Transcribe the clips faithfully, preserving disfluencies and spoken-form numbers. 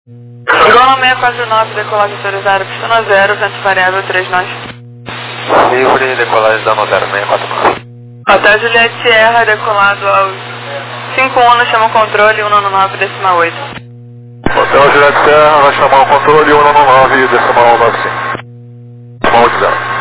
Igual seis quatro nove, decolagem autorizada, pistona zero, vento variável três nós. Livre, decolagem dano zero seis quatro nove. Hotel Juliette Sierra, decolado aos cinco um, chama o controle um nove decimal oito. Hotel Juliette Sierra, vai chamar o controle um nove decimal nove cinco. Decimal oito zero.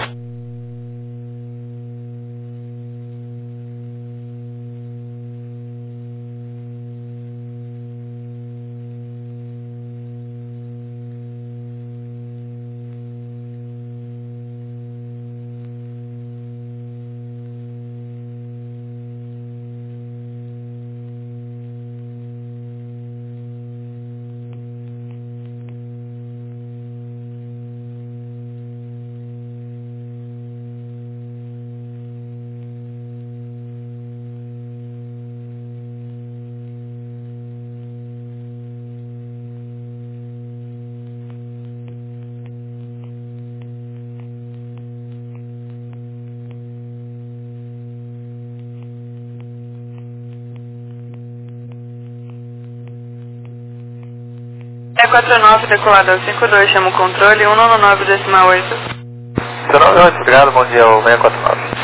seis quatro nove, decolado ao cinco dois, chama o controle um nove decimal oito. Seu nome, muito obrigado, bom dia, o seis quatro nove.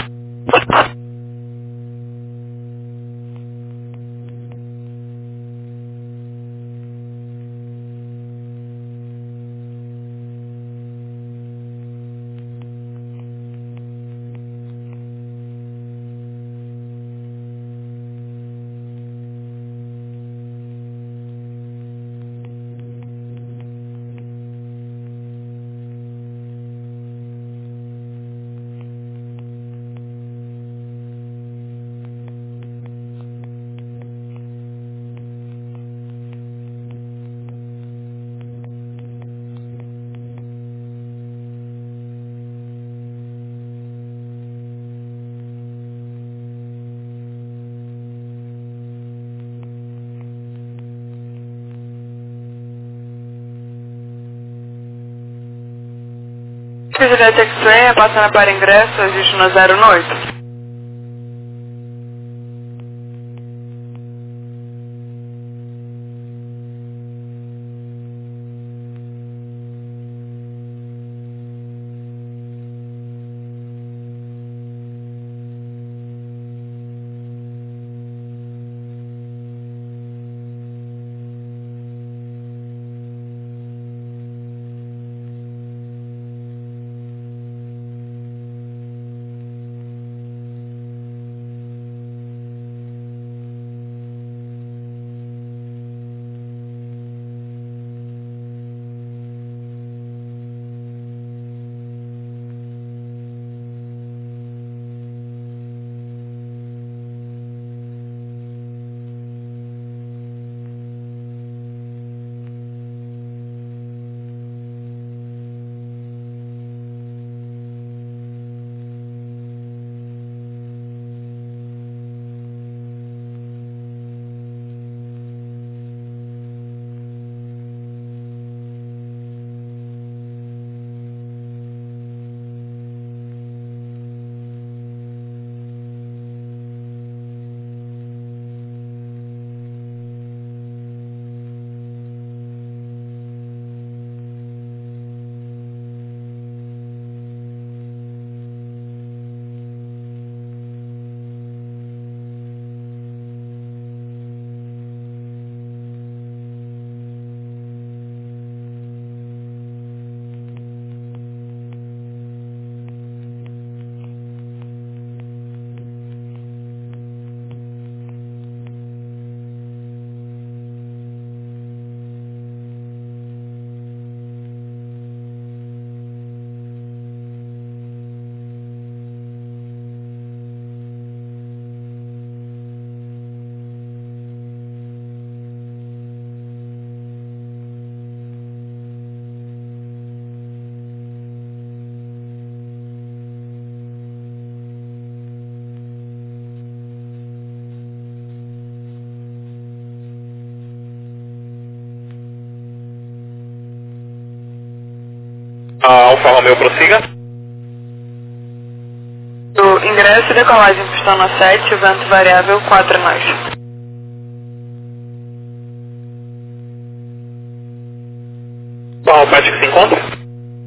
Juliette X-Ray, passando para ingresso, ajuste no zero oito. Alfa Romeo, prossiga. O ingresso e decolagem, pistona sete, vento variável quatro nós. Qual a parte que se encontra?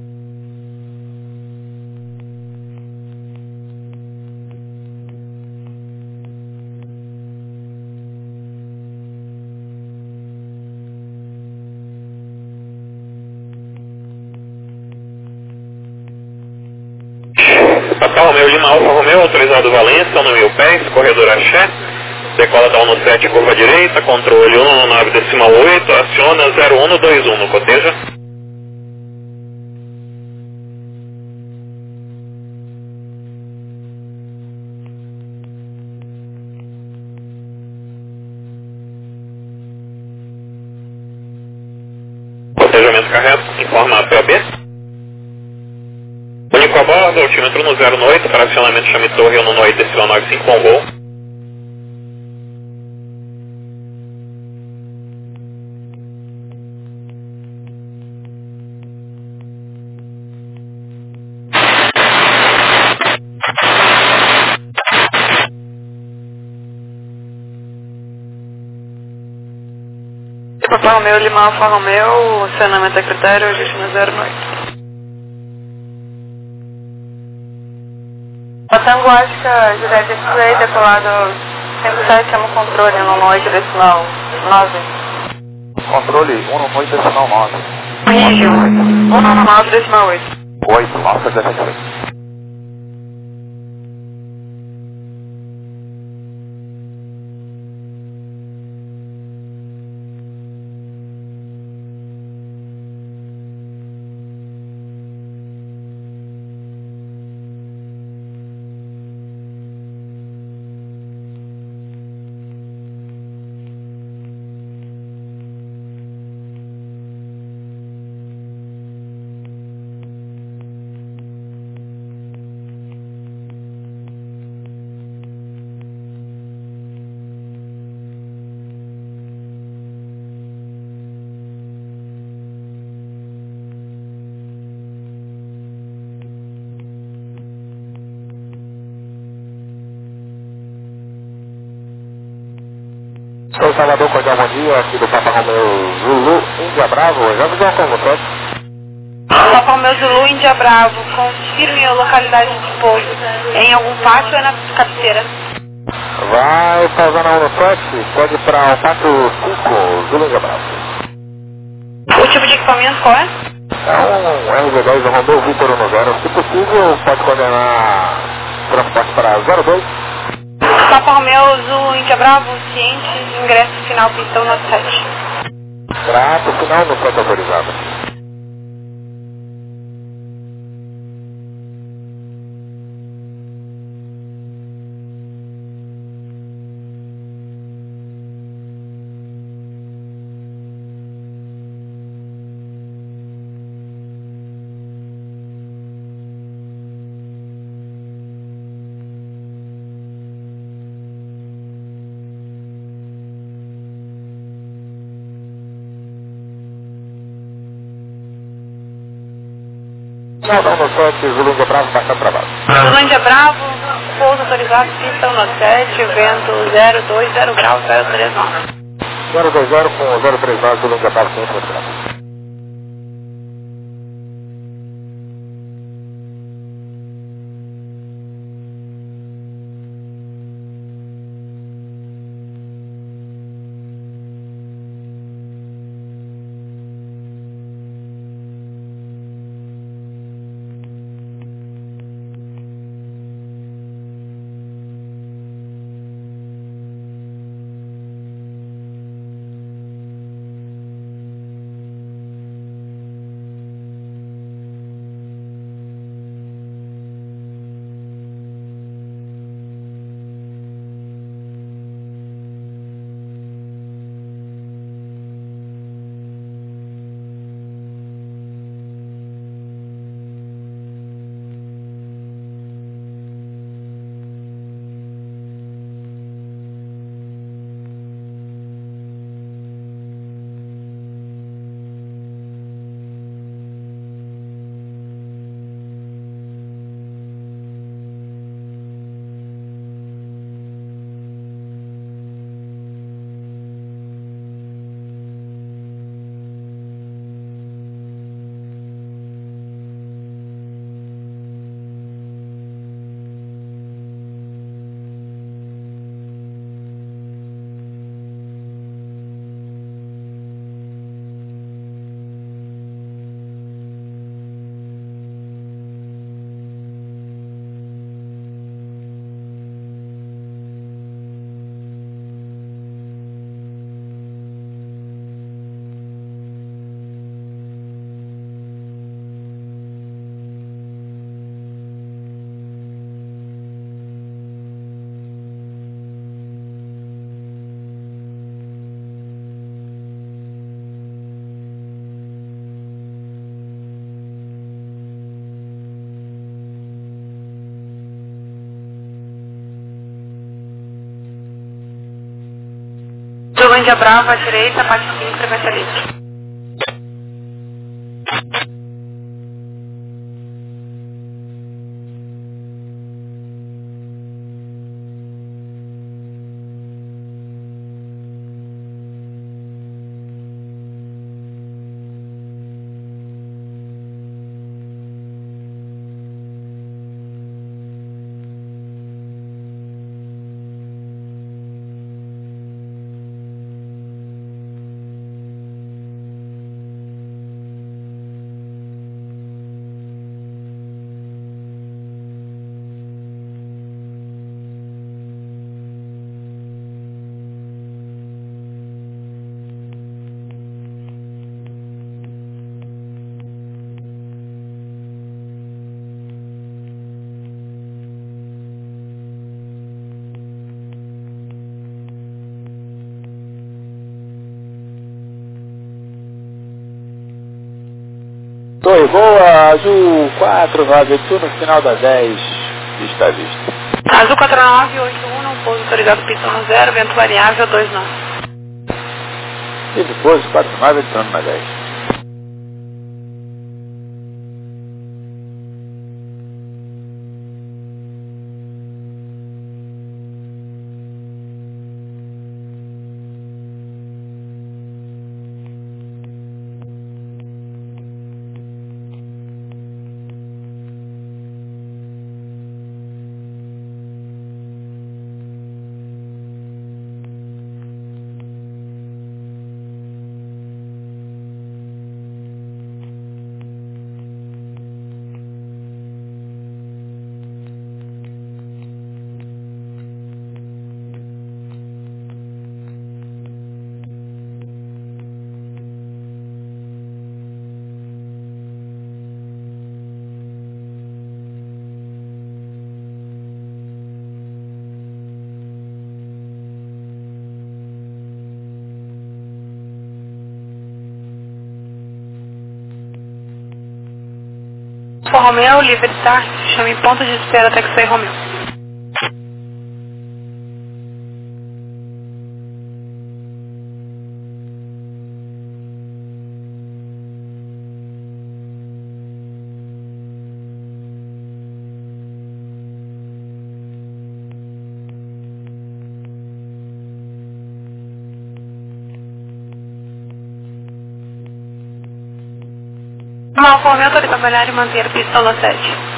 Papa Romeu Lima Alfa Romeu, autorizado Valência, no mil pés, corredor Axé, decola da um no sete, curva direita, controle um no nove decimal oito, aciona zero um no dois um, no coteja. Cotejamento correto, informa a P A B. Único a bordo, altímetro no zero oito, para acionamento chame torre um no oito, decimal nove cinco com voo. Papa Romeu Lima Alfa Romeu, acionamento a critério, destino zero oito. Tango Ática, Juliette X-Ray, decolado cento e sete, chama o controle um no oito, decimal nove. Controle um no oito, decimal nove. Rígio, um no nove, decimal oito. oito, Alfa dezessete. Sou Salvador, cordial bom dia, aqui do Papa Romeu Zulu, Índia Bravo, já avisou como você? Papa Romeu Zulu, Índia Bravo, confirme a localidade de pouso. Em algum pátio ou é na cabeceira? Vai pausando a um no sete, pode para o quatro cinco, Zulu Índia Bravo. O tipo de equipamento qual é? É um R V dez Romeu Vitor um zero, se possível pode coordenar transporte para zero dois. Papa Romeu Zulu, Índia Bravo, ciente, ingresso final, pistão nove sete. Trato final no canto autorizado. Não, não, no sete, Zulu Índia Bravo, bastante trabalho. Zulu Índia Bravo, pouso autorizado, pistão nove sete, vento zero dois zero grau, zero três nove. zero dois zero com zero três nove, Zulu Índia Bravo, sempre retirado. Índia Bravo à direita, parte cinco, frequência livre. Oi, boa, Azul quatro nove oito um, no final da dez, está à vista. Azul quatro nove oito um, pouso autorizado pista no zero, vento variável dois nove. E depois quatro nove entrando na dez. For Romeu, livre start, chame ponto de espera até que saia Romeu. Mal, Romeu, autoriza trabalhar e manter pista no sete.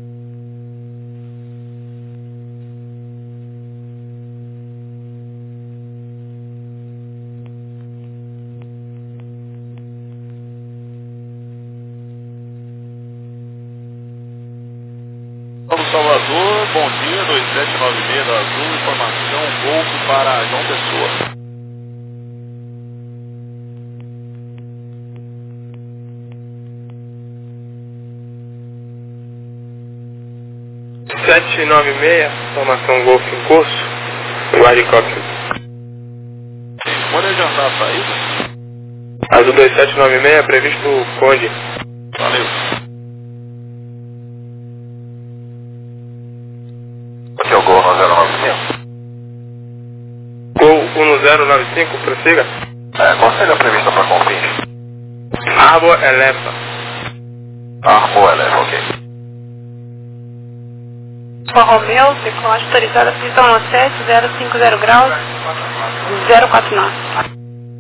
Salvador, bom dia, dois sete nove seis da Azul, informação, Golfo para João Pessoa. sete nove seis, informação Golfo em curso, guarde cópia. Pode adiantar a saída? Azul dois sete nove seis, previsto Conde. Valeu. Aqui é o Gol no zero nove cinco. Gol um zero nove cinco, prossiga. É, qual seria a prevista para Confins? Arbor eleva. Arbor eleva, ok. For Romeu, decolagem autorizada pista no sete, zero cinco zero graus, zero quatro nove.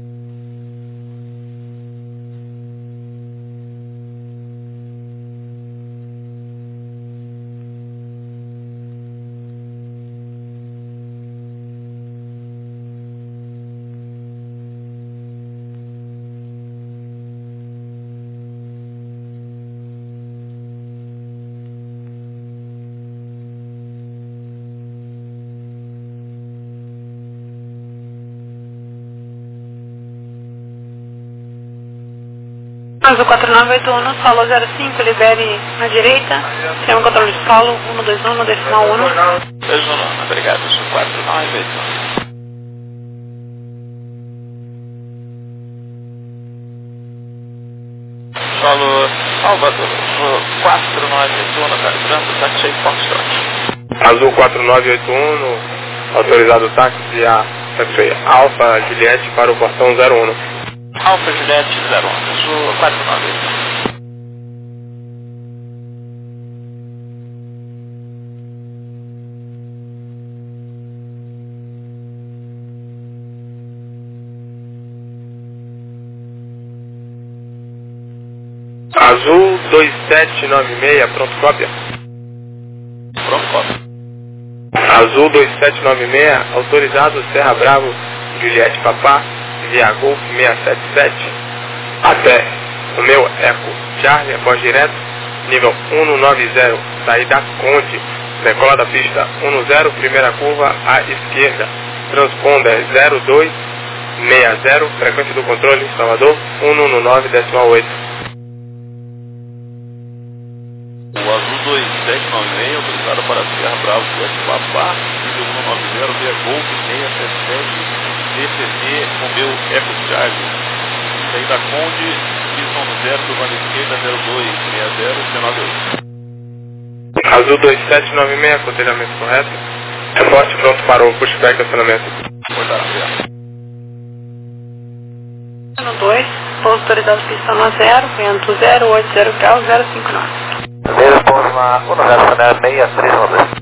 Azul quatro nove oito um, solo zero cinco, libere na direita, chama controle de solo um dois um, decimal um. dois um, obrigado, Azul quatro nove oito um. Solo Salvador, quatro nove oito um, calibrando, taxi Foxtrot. Azul quatro nove oito um, autorizado táxi a X-Ray Alpha Juliette para o portão zero um. Alfa Juliette zero um, Azul quatro nove. Azul dois sete nove seis, pronto cópia. Pronto cópia. Azul dois sete nove seis, autorizado Serra Bravo, Juliette Papá, via Golf seiscentos e setenta e sete, até o meu Eco Charlie, após direto, nível cento e noventa, saída Conde, decola da pista dez, primeira curva à esquerda, transponder zero dois seis zero, frequência do controle, Salvador, cento e nove decimal oito. O Azul dois sete nove seis, autorizado para Serra Bravo, Juliette Papá, nível cento e noventa, via Golf seiscentos e setenta e sete, D C C, o meu Eco Charlie, saída Conde, pista zero, curva à esquerda, zero dois seis zero, dezenove oito. Azul dois sete nove seis, aconselhamento correto. Reporte pronto para o pushback acionamento. Cortar a No dois, pouso autorizado pista no zero, vento zero oito zero graus, zero cinco nove. Primeiro pouso na um zero seis três um dois.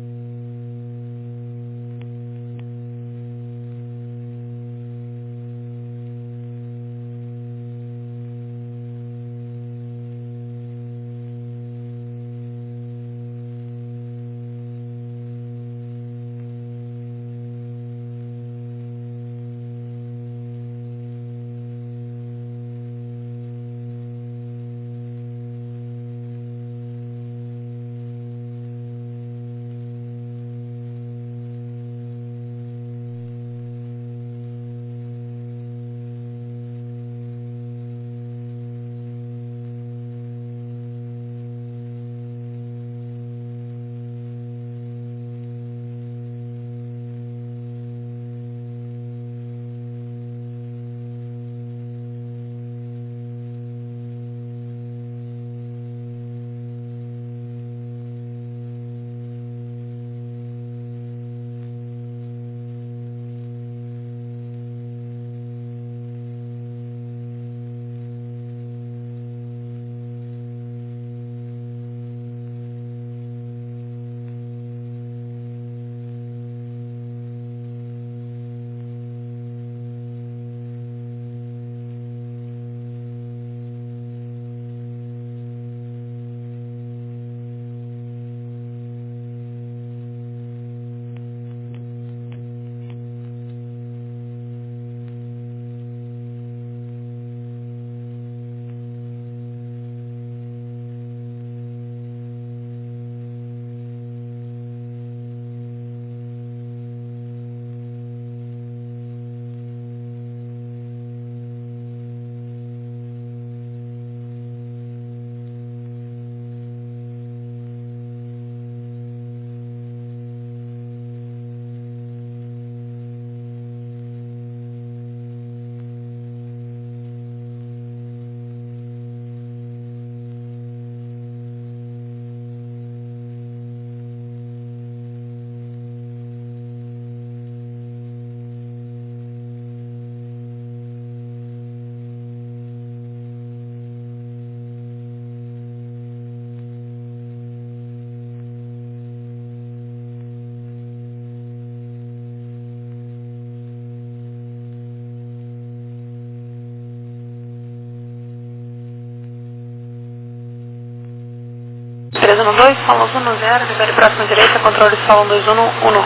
três um dois, salão um zero, libere próxima direita, controle salão dois um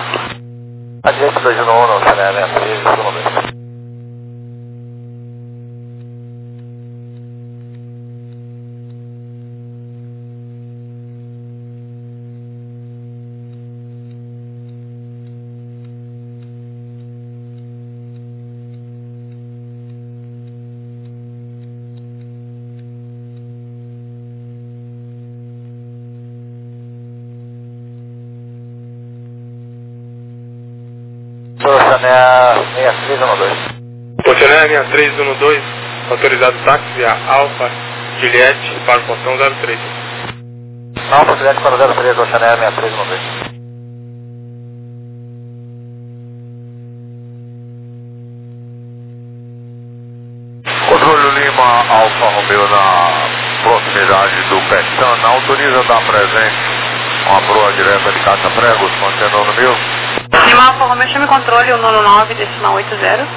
um. A direita dois um um, Chanel três um dois. Chanel seis três um dois. Chanel seis três um dois, autorizado táxi via Alfa Juliette para o portão zero três. Alfa Juliette para o zero três, o Chanel seis três um dois. Alfa Romeo na proximidade do Pestana, autoriza dar presente uma proa direta de caça-pregos, mantendo no mil. Lima Alfa Romeo, chame controle, o nono nove, decimal oito zero.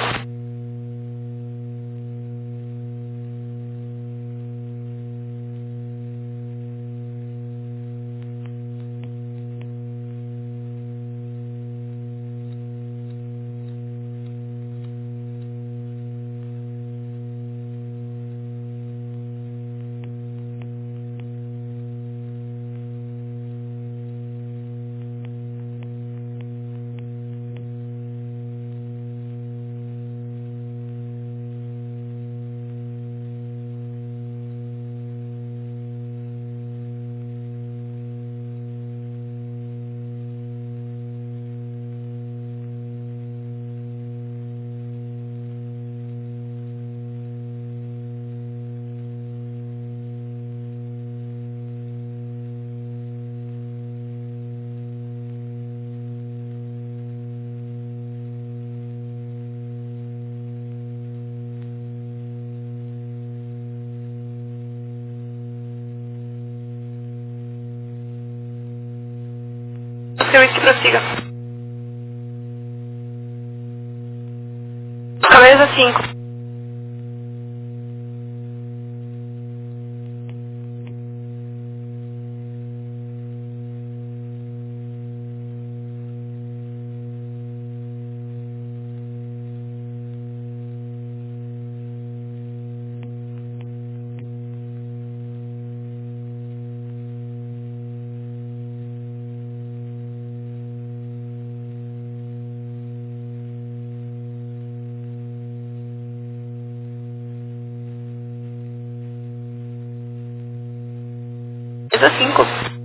Security, prossiga. Cabeça cinco. Cabeça cinco.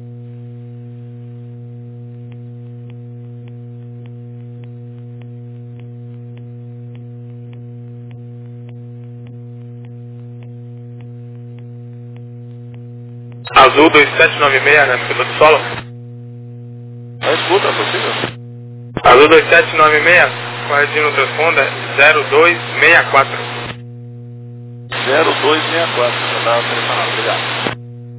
Azul dois sete nove seis, na escuta do solo. Na escuta, possível? Azul dois sete nove seis, corrigindo o transponda, zero dois seis quatro. zero dois seis quatro, já dá treinado, obrigado.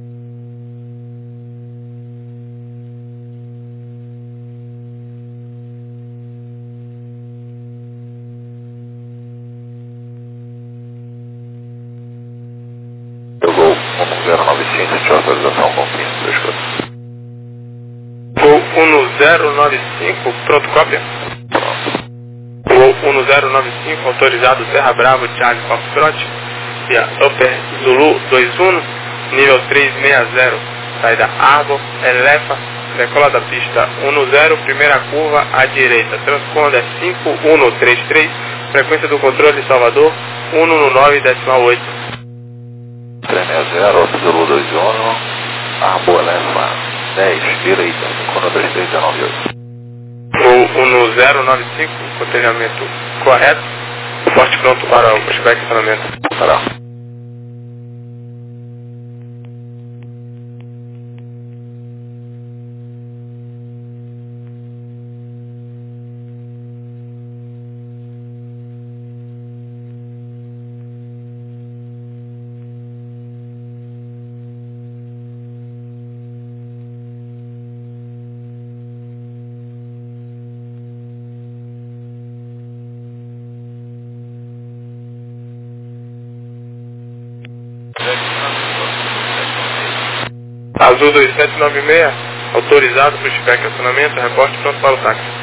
Eu vou um zero nove cinco, de autorização com quinze, dois quatro. Gol um zero nove cinco, pronto, cópia. Pronto. Gol um zero nove cinco, autorizado Serra Bravo, Charlie Foxtrot, via Upper Zulu dois um, nível trezentos e sessenta, saída Argo, Elefa, decola da pista um zero, primeira curva à direita, transponda cinco um três três, frequência do controle Salvador, um nove decimal oito. trezentos e sessenta, Alfa Zulu dois um, Argo, Elefa, dez, direita, cinco um dois três nove oito. Gol um zero nove cinco, contenhamento correto, forte pronto para o pushback estacionamento. Pará. Azul dois sete nove seis, autorizado pushback estacionamento, reporte pronto para o táxi.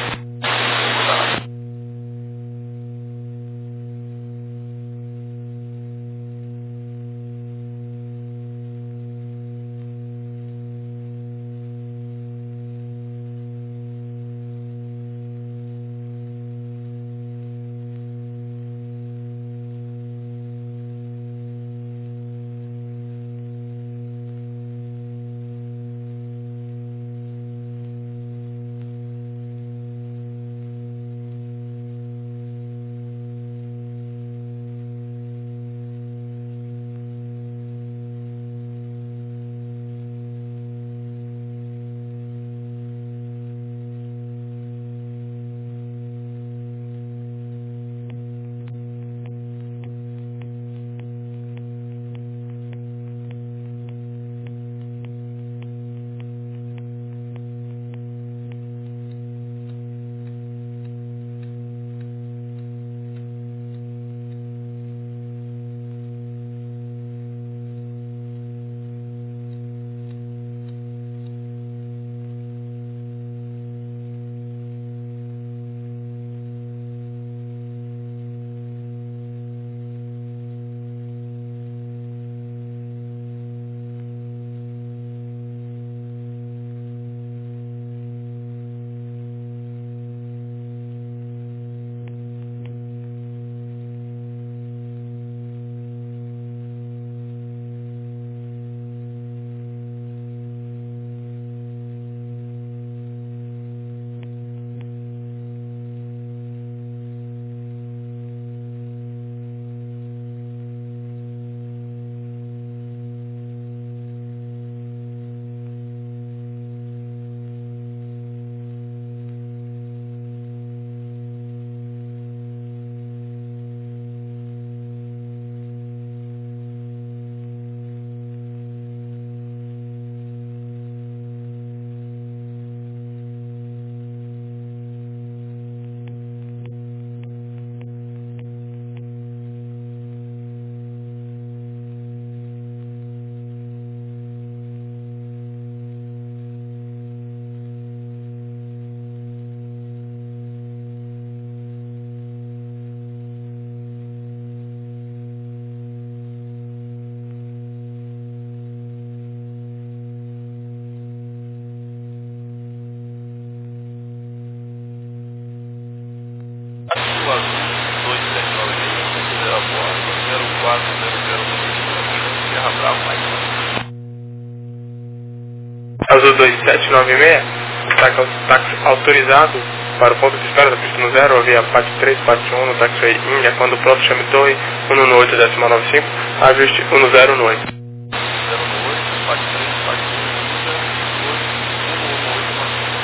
Azul dois sete nove seis, táxi autorizado para o ponto de espera da pista no zero, via parte três, parte um, no taxiway Índia, quando pronto chame torre um um oito, décima nove cinco, ajuste um zero no oito. zero no oito, parte três, parte um, um um oito,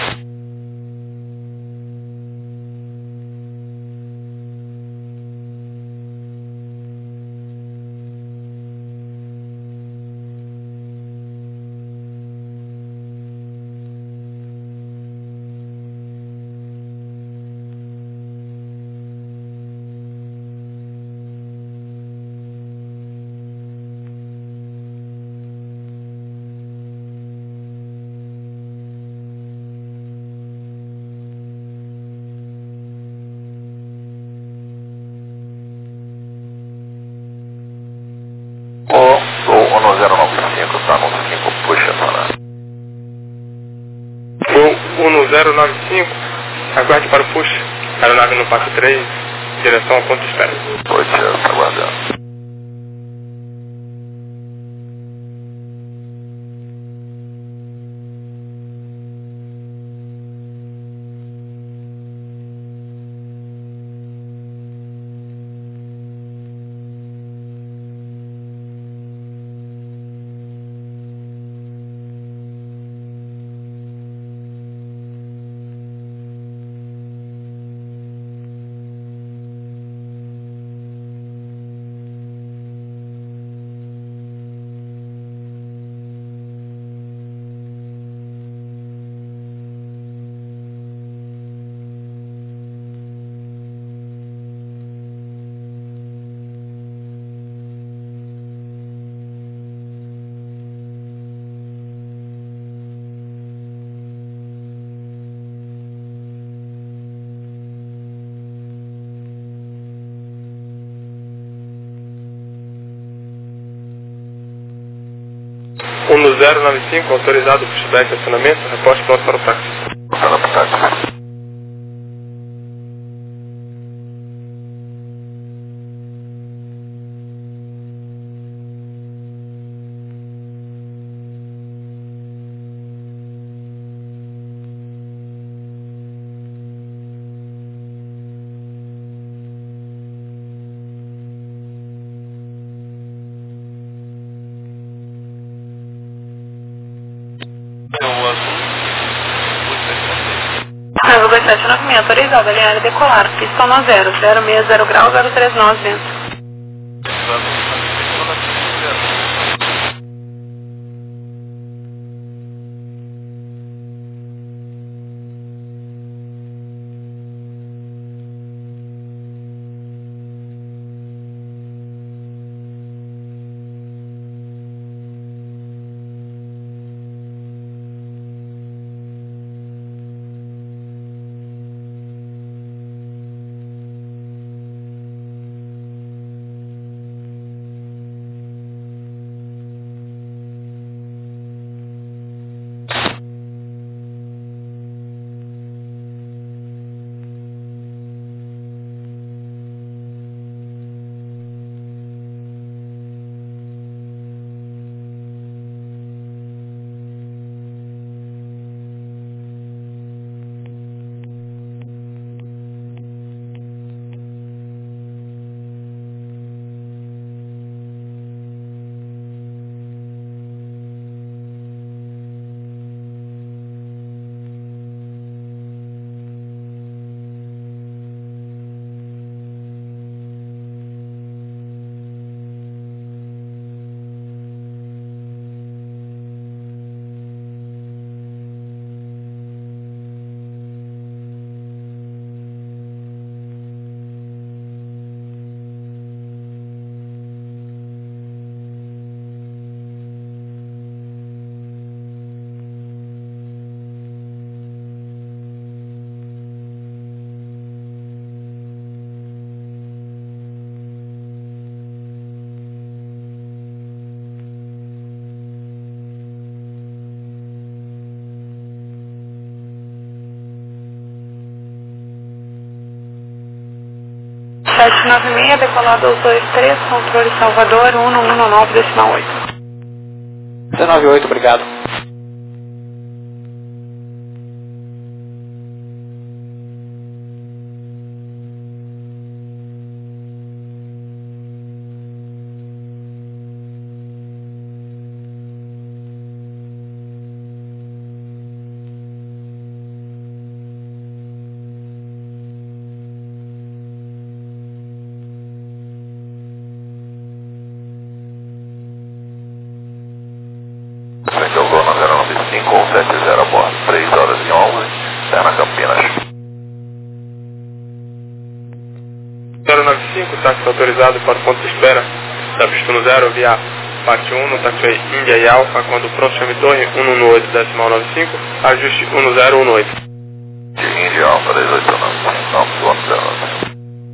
O um zero nove cinco, está no cinco, puxa para. Voo um zero nove cinco, aguarde para o push, aeronave no passo três, direção ao ponto de espera. Puxa, está aguardando. um zero nove cinco, autorizado para estudar estacionamento, reporte pronto para o táxi. Para o táxi. Azul dois sete nove seis, autorizado, a linha aérea decolar, pista no zero, zero seis zero grau, zero três nove vento. sete nove seis, decolado aos dois três, controle Salvador, um um nove, decimal oito. D nove oito, obrigado. Frente ao Gol zero nove cinco um sete zero a bordo, três horas e onze, Serra Campinas. zero nove cinco, táxi autorizado para o ponto de espera da Pistuno Zero, via Pátio um, taxiway Índia e Alfa, quando pronto chame torre um um oito decimal nove cinco, ajuste um zero um oito. Índia Alfa três oito nove, não, ponto zero nove.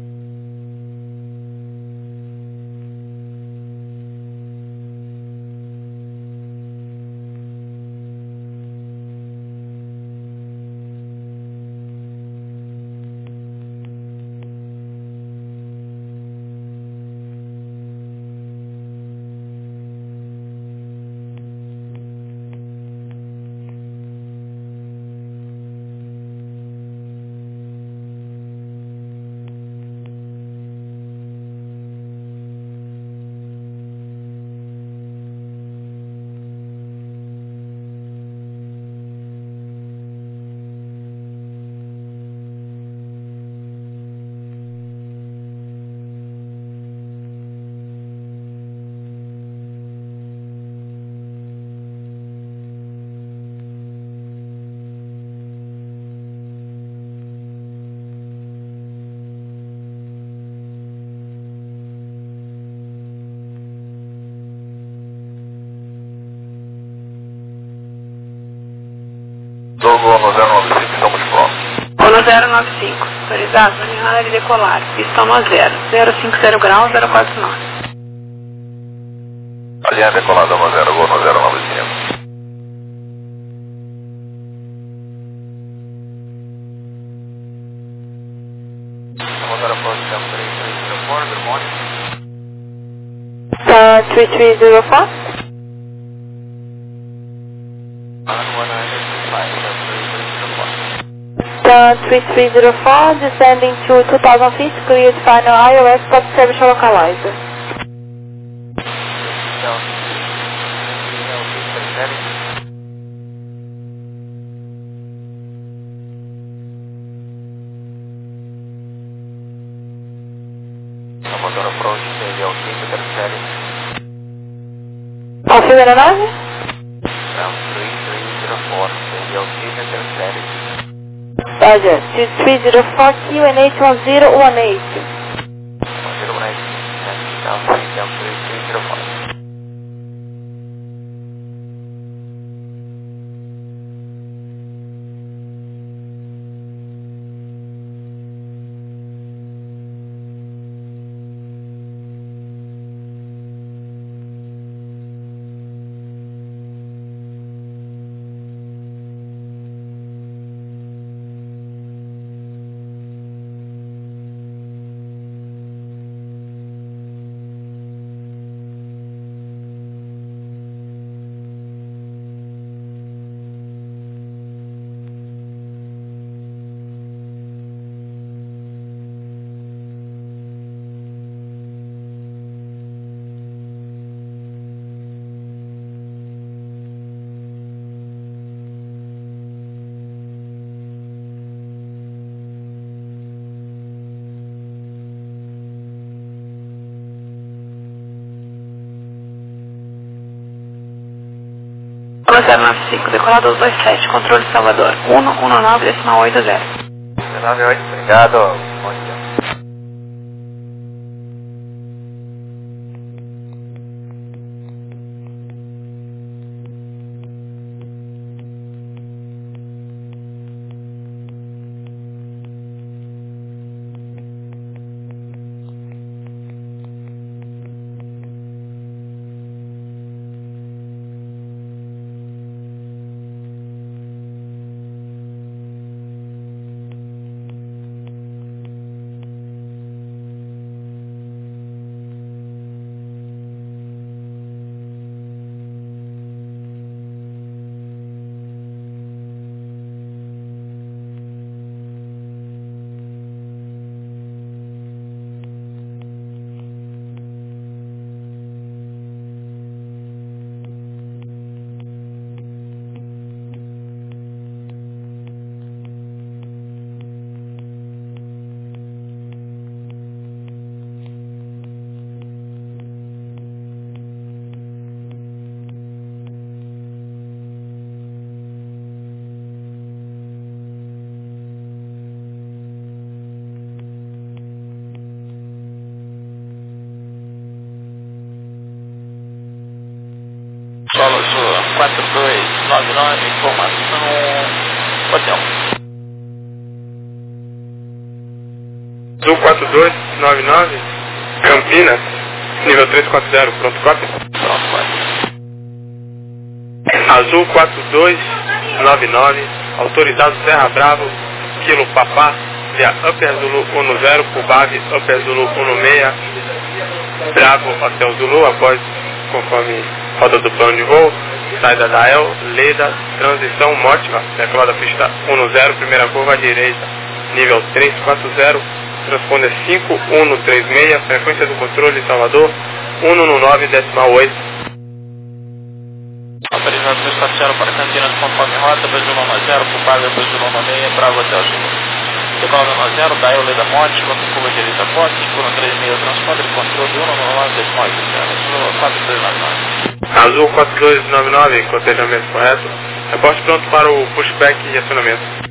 Gol no zero nove cinco, estamos prontos. Gol no zero nove cinco, autorizado, maniobra de decolar, pistão no zero, zero cinco zero graus, zero quatro nove. Linha decolada no zero, Gol no zero nove cinco. Tá, três três zero quatro. Tá, três três zero quatro, descending to two thousand feet, cleared final I O S, stop service localizer. Confirma a nave? Roger, two three zero four Q N H one zero one eight. zero nove cinco, decolador dois sete, controle Salvador, um um nove decimal oito zero. nove oito, obrigado. Bom dia. quatro dois nove nove, informação hotel. Azul quatro dois nove nove, Campinas, nível três quatro zero, pronto, cópia? Pronto, quatro. Azul quatro dois nove nove, autorizado Serra Bravo, Kilo Papá, via Upper Zulu um zero, Pubave, Upper Zulu um seis, Bravo Hotel Zulu, após, conforme roda do plano de voo, saída da El, Leda, transição Mótiva, decolada pista um zero, primeira curva à direita, nível três quatro zero, transponder cinco um três seis, frequência do controle Salvador, um um nove, decimal oito. Autorizado seis quatro zero para Campinas, conforme rota, Brasil um zero, Pubave, Brasil um seis, Bravo Hotel Zulu. Decolada um zero, da El, Leda, Mótiva, curva à direita forte, cinco um três seis, transponder controle um um nove, decimal oito, quatro dois nove nove. Azul quatro dois nove nove, cotejamento correto. Reporte pronto para o pushback e acionamento.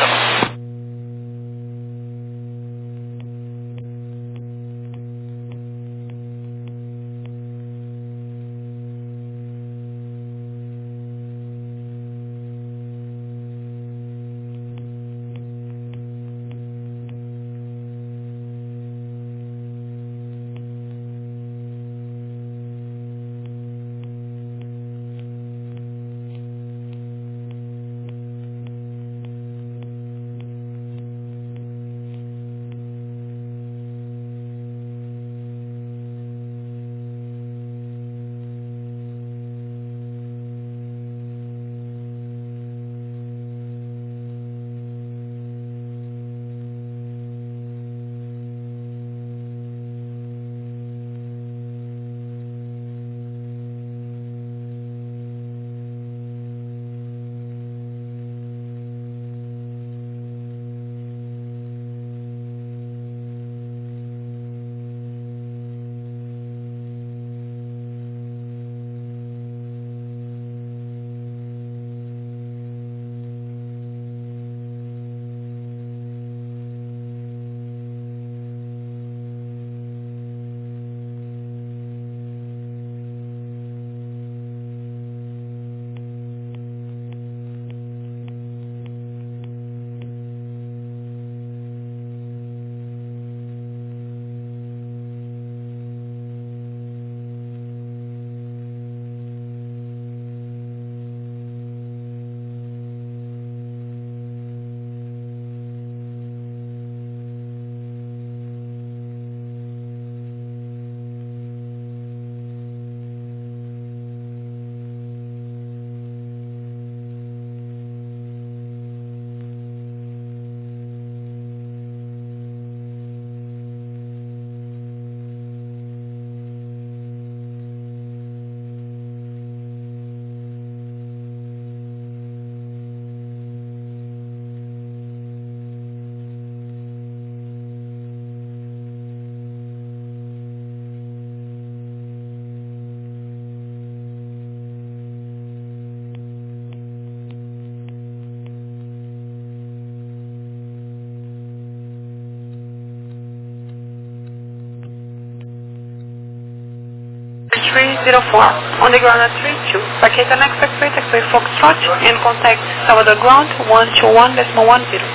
three zero four, on the ground at three two. Vacate the next taxiway, taxiway Foxtrot, and contact Salvador Ground one two one decimal one zero.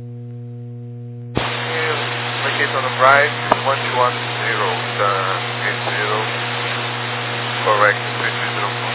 Vacate on the right, one two one zero, uh, eight zero, correct, three three zero four.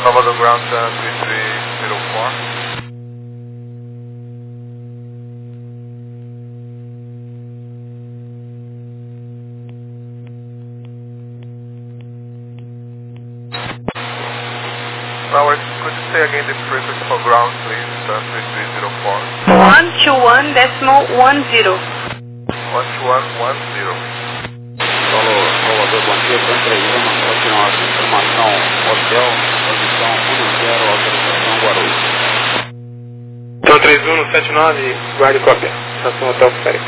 Salvador Ground Sun three three zero four. Tower, could you say again the frequency for ground, please? Sun three three zero four. one two one decimal one zero. one two one one zero. Solo, Salvador, bom dia, Sun três um, continuação, informação, hotel, posição um zero, autorização Guarulhos. Então três um sete nove, guarde cópia. Estação Hotel Férico.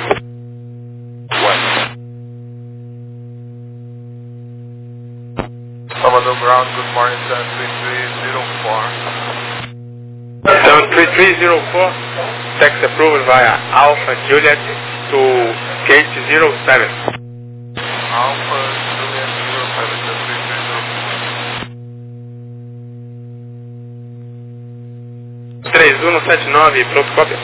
Salvador Ground, good morning, Sun three three zero four. Então three three zero four, tax approval via Alpha Juliet to gate zero seven. Alpha Juliet zero seven, Sun three three zero four. três um sete nove, pronto, cópia.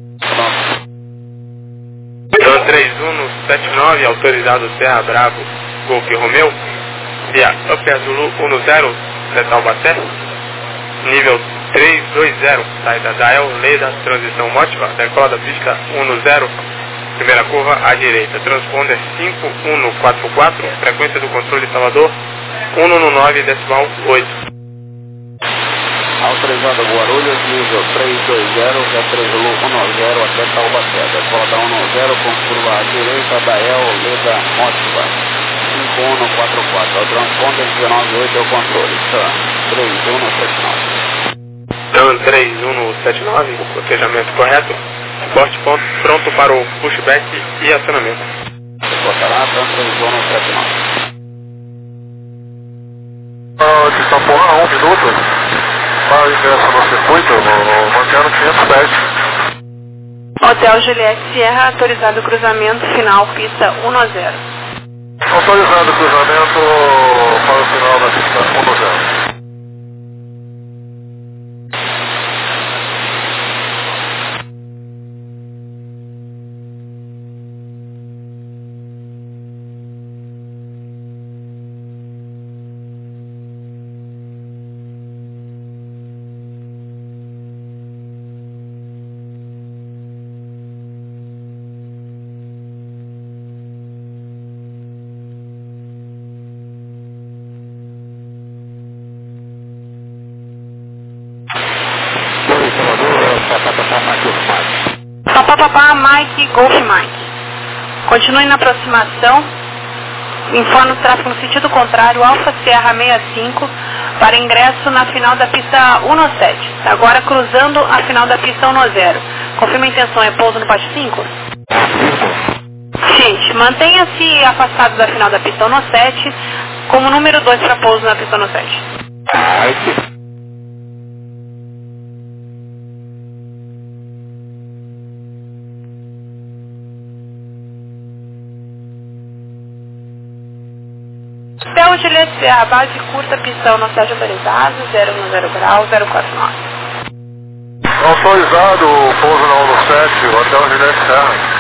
Então três um sete nove, autorizado Serra Bravo, Golf Romeu, via Upper Zulu um zero, Taubaté, nível três dois zero, saída da El Leda, transição Mótiva, decola da pista um zero, primeira curva à direita, transponder cinco um quatro quatro, frequência do controle Salvador um nove decimal oito. Autorizado Guarulhos, nível três dois zero, três Zulu um zero até Taubaté, decola da um zero com curva à direita da El Leda Mótiva, cinco um quatro quatro, o transponder dezenove oito é o controle, tá, três um sete nove. Então três um sete nove, cotejamento correto, suporte ponto, pronto para o pushback e acionamento. Botará, então três um sete nove. Uh, de Itapuã, um minuto. Para o ingresso no circuito, mantendo quinhentos pés. Hotel Juliette Sierra, autorizado cruzamento final, pista um zero. Autorizado o cruzamento para o final da pista um zero. Papapá, Mike, Golf Mike. Continue na aproximação. Informa o tráfego no sentido contrário, Alfa Sierra sessenta e cinco, para ingresso na final da pista um sete. Agora cruzando a final da pista um zero. Confirma a intenção, é pouso no Pátio cinco? Gente, mantenha-se afastado da final da pista um sete, como número dois para pouso na pista um sete. Hotel Juliette Serra, base curta, pista um sete autorizado, zero um zero grau, zero quatro nove. Autorizado o pouso na um sete, Hotel Juliette Serra.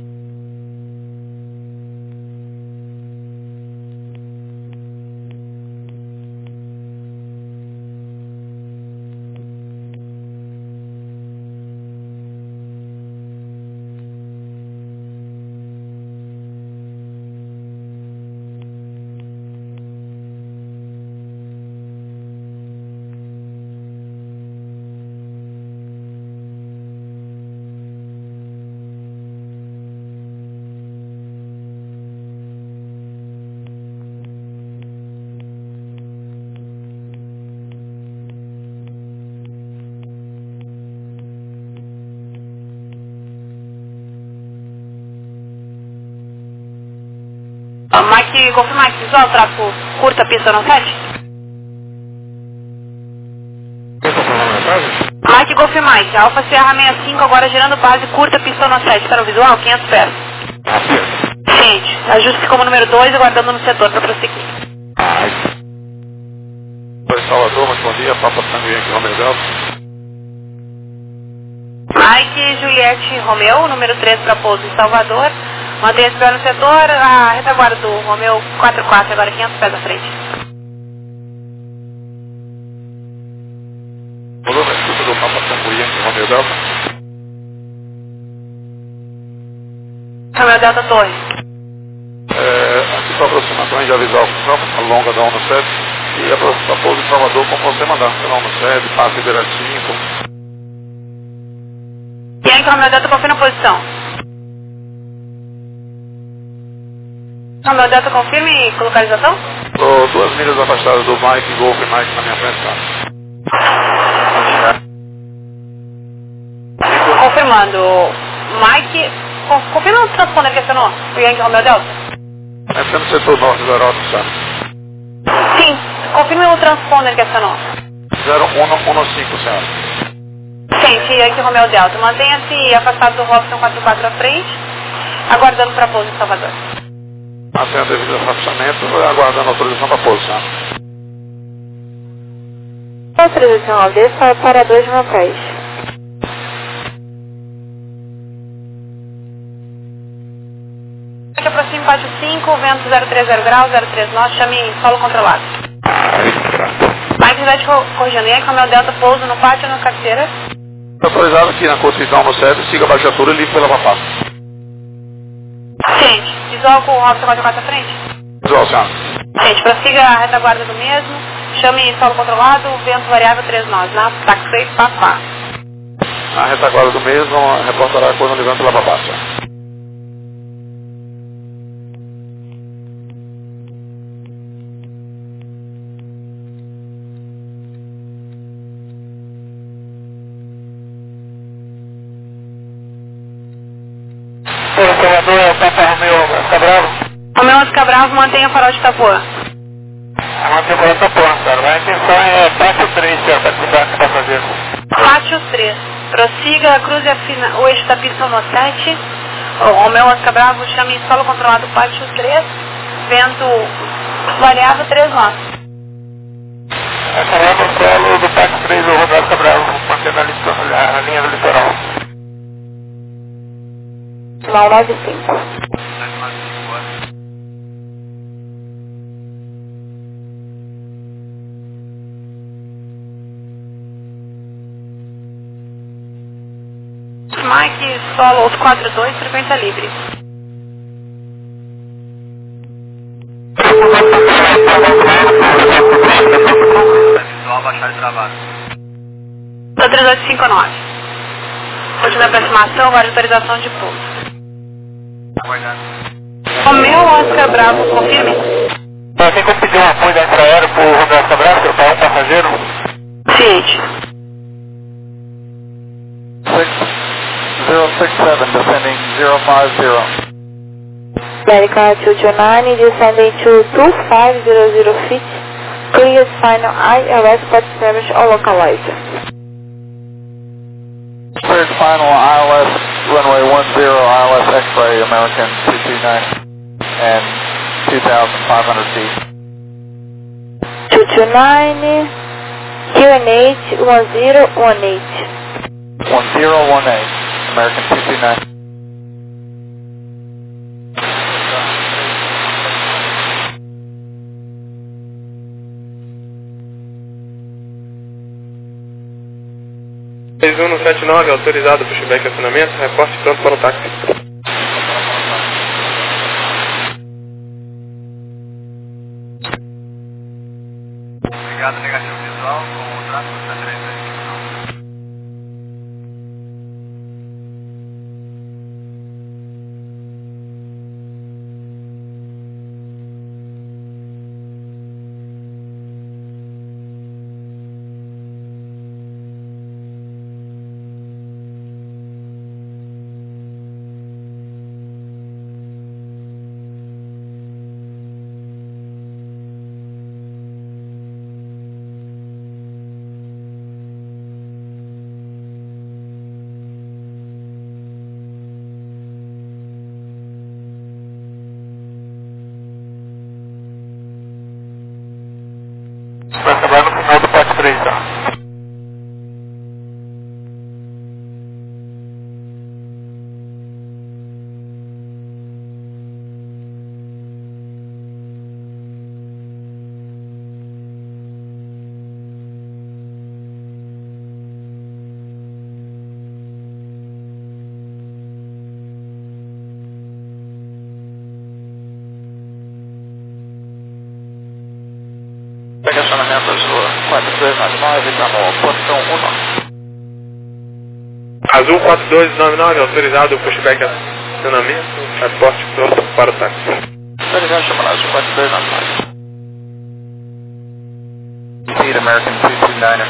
Mike, confirmar que visual, tráfego curta, pista um sete? Mike, Golf Mike, Alfa Sierra sessenta e cinco, agora girando base curta, pista um sete, está no visual, quinhentos pés. Gente, ajuste como número dois, aguardando no setor para prosseguir. Oi, Salvador, muito bom dia, Papa Tango Yankee Romeo Delta. Mike, Juliette Romeu, número três para pouso em Salvador. Mantenha-se no setor, a retaguarda do Romeu quatro quatro, agora quinhentos pés à frente. Papa Tango Yankee Romeo Delta. Romeo Delta Torre. É, aqui para aproximações de avisar o campo, a longa da ONU sete e a pouso de Salvador como você mandar, pela ONU sete, passe Ribeira cinco. Yankee Romeo Delta, confirma a posição. Romeo Delta, confirme localização. Estou duas milhas afastadas do Mike, Golf e Mike na minha frente, tá? Confirmando. Mike, con- confirma o transponder que acionou o Yankee Romeo Delta. É no setor norte da Europa, sabe? Sim, confirme o transponder que acionou. zero um um cinco, senhora. Gente, Yankee Romeo Delta, mantenha-se afastado do Robson quatro quatro à frente, aguardando para pouso em Salvador. Mantendo devido afastamento, aguardando autorização para pouso, senhora. Autorização desça para dois locais. Que aproxime pátio cinco, vento zero três zero graus, zero três norte, chame solo controlado. Mike Jet corrigindo, Yankee Romeo Delta, pouso no pátio ou na carteira. Autorizado aqui na Constituição no sete, siga a baixatura e livre pela papá. Gente, visual com o Robson quatro quatro à frente. Visual, senhora. Gente, prossiga a retaguarda do mesmo, chame solo controlado, vento variável três nós, na taxi papá. Na retaguarda do mesmo, reportará quando levando pela papá, senhora. Salvador é o Papa Romeu Oscar Bravo. Romeu Oscar Bravo, mantenha o farol de Itapuã. Mantenha o farol de Itapuã, senhora. A intenção é pátio três, senhora, para desligar com passageiro. Pátio três. Prossiga, cruze a fina, o eixo da pista no sete. O Romeu Oscar Bravo, chame solo controlado pátio três. Vento variável três nós. Falando no solo do pátio três, o Romeu Oscar Bravo, mantendo a, a linha do litoral. Mal nove cinco. Mike, solo os quatro dois, frequência livre. Visual baixar e travado. três oito cinco nove. Continua a aproximação, várias autorização de pouso. Romeu Oscar Bravo, confirme. Tem como pedir um apoio da infraero para o Romeu Oscar Bravo, para um passageiro? Ciente. zero six seven, descending zero five zero. America two two nine, descending to two five zero zero feet. Clear final I L S port service or localizer. Cleared final I L S, runway one zero, I L S X-ray, American two two nine, and two thousand five hundred feet. two two nine, Q N H one zero one eight. one zero one eight, American two two nine. seis um sete nove, autorizado para o pushback e acionamento, reporte pronto para o táxi. Obrigado, negativo visual, com o tráfego da três dois cinco. Vai acabar no final do pátio três, tá? quatro dois nove nove, estamos na posição um. Azul quatro dois nove nove, autorizado o pushback acionamento, transporte pronto para o táxi. Autorizado chamar Azul quatro dois nove nove. Repeat American two two niner.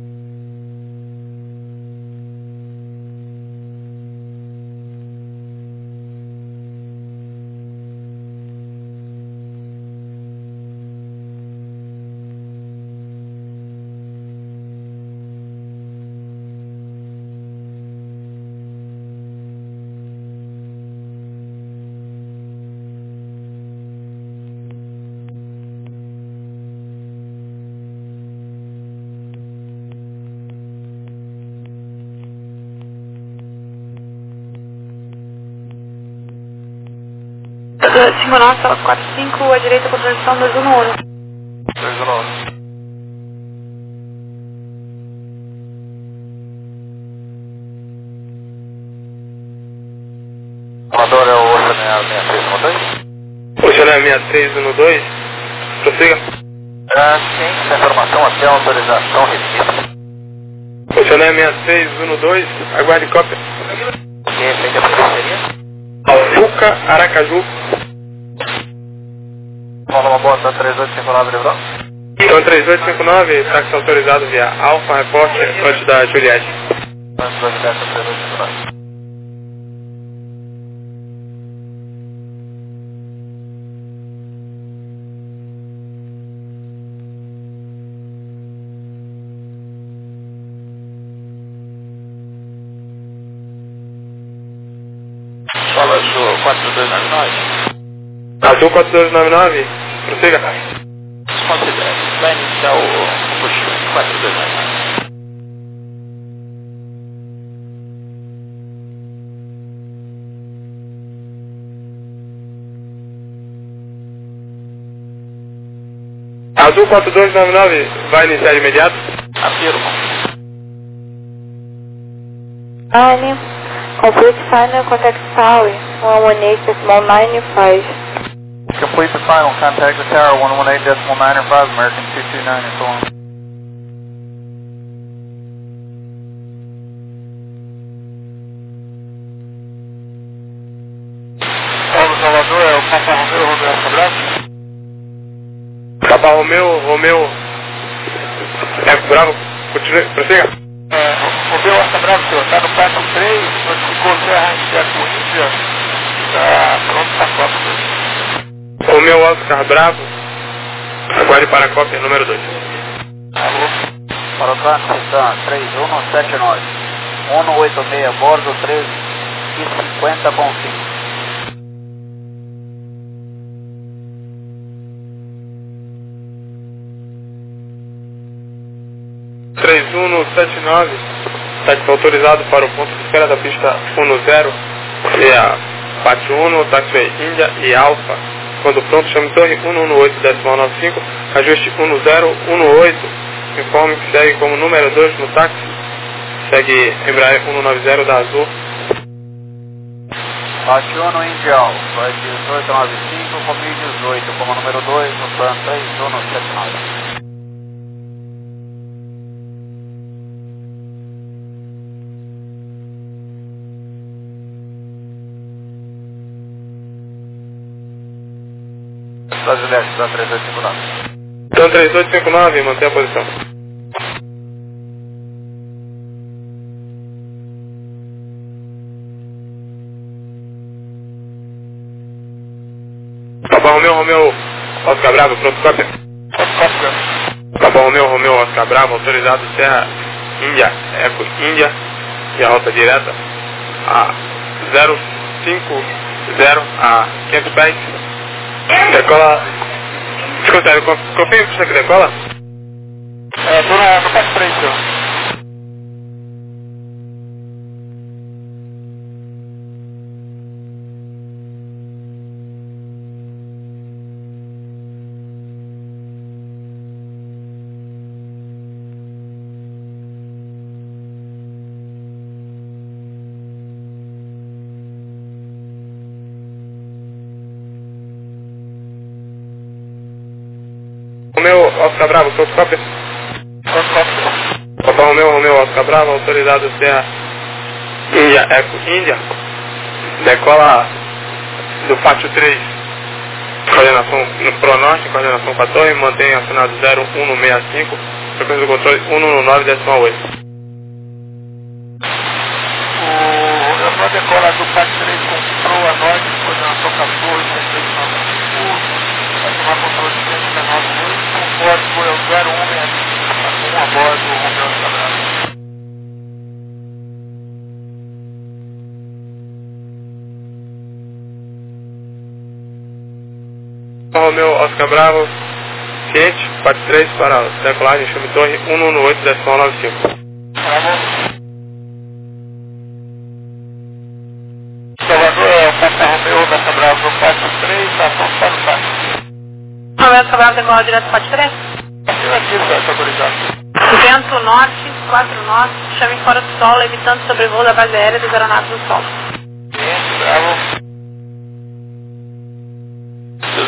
cinco nove, sala quatro cinco, à direita com transição dois um um. dois um um. Voador é o Oceaneer seis três um dois. Oceaneer seis três um dois, prossiga. Ah, sim, essa informação até a autorização repita. Oceaneer seis três um dois, aguarde cópia. Ok, feita a periferia. Alfuca, Aracaju. Vamos uma boa, três oito cinco nove, livrou? Então três oito cinco nove, táxi autorizado via Alfa Repórter, antes da Juliette. Antes da Juliette, três oito cinco nove. Fala, Azul quatro dois nove nove. Azul quatro dois nove nove, prossiga. Considere, vai iniciar o push quatro dois nove nove. Azul quatro dois nove nove, vai iniciar de imediato. Afirmo. Nine, complete final contact tower, one one eight decimal nine five. Complete the final contact the tower, one one eight decimal nine five, American two two nine, and so on. Paulo Salvador, é o Papa Romeu, Romeu Alfa Bravo? Papa Romeu, Romeu, Eco Bravo, continue, prossiga. É, Romeu Alfa Bravo, senhor, está no passo três, notificou Serra Índia com Índia, está pronto para a Copa. Romeu Oscar Bravo, aguarde para a cópia número dois. Alô? Para o táxi está três um sete nove, um oito seis, bordo treze e cinquenta com cinco. três um sete nove, táxi autorizado para o ponto de espera da pista um zero, e a Pátio um, táxi Índia e Alfa. Quando pronto, chame torre um um oito decimal nove cinco, ajuste um zero um oito, informe que segue como número dois no táxi, segue Embraer um nove zero da Azul. Pátio um Índia Alfa, dezoito nove cinco, comigo dezoito, como número dois no plan três um sete nove. Juliette, está três oito cinco nove. Então três oito cinco nove, mantém a posição. Papa Romeu, Romeu, Oscar Bravo, pronto, cópia. Papa Romeu, Romeu, Oscar Bravo, autorizado Serra Índia, Eco Índia, e a rota direta a zero cinco zero a quinhentos pés. Decola. Desculpa, confia que você que decola? É, tô no, no passo três, senhor. Romeu, Oscar Bravo, pronto, cópia. Papa Romeu, Romeu, Oscar Bravo, autorizado Serra Índia, Eco Índia, decola do pátio três, coordenação no Pronorte, coordenação com a torre, mantém acionado zero um seis cinco, frequência do controle um um nove decimal oito. O Romeu decola do pátio três com proa norte, coordenação com a torre, cento e nove cinco, vai tomar controle de cento e dezenove oito, o código é o zero um seis cinco, um a bordo, o Romeu Oscar Bravo. Romeu, Oscar Bravo, ciente, quatro três para decolagem, chame torre um um oito decimal nove cinco. Salvador, é o Papa Romeu, Oscar Bravo, quatro três, ação para o pátio. Romeu, Oscar Bravo, decola direto para quatro três. Afirmativo, está autorizado. Vento norte, quatro norte, chame fora do solo, evitando sobrevoo da base aérea das aeronaves do solo. Ciente, Bravo.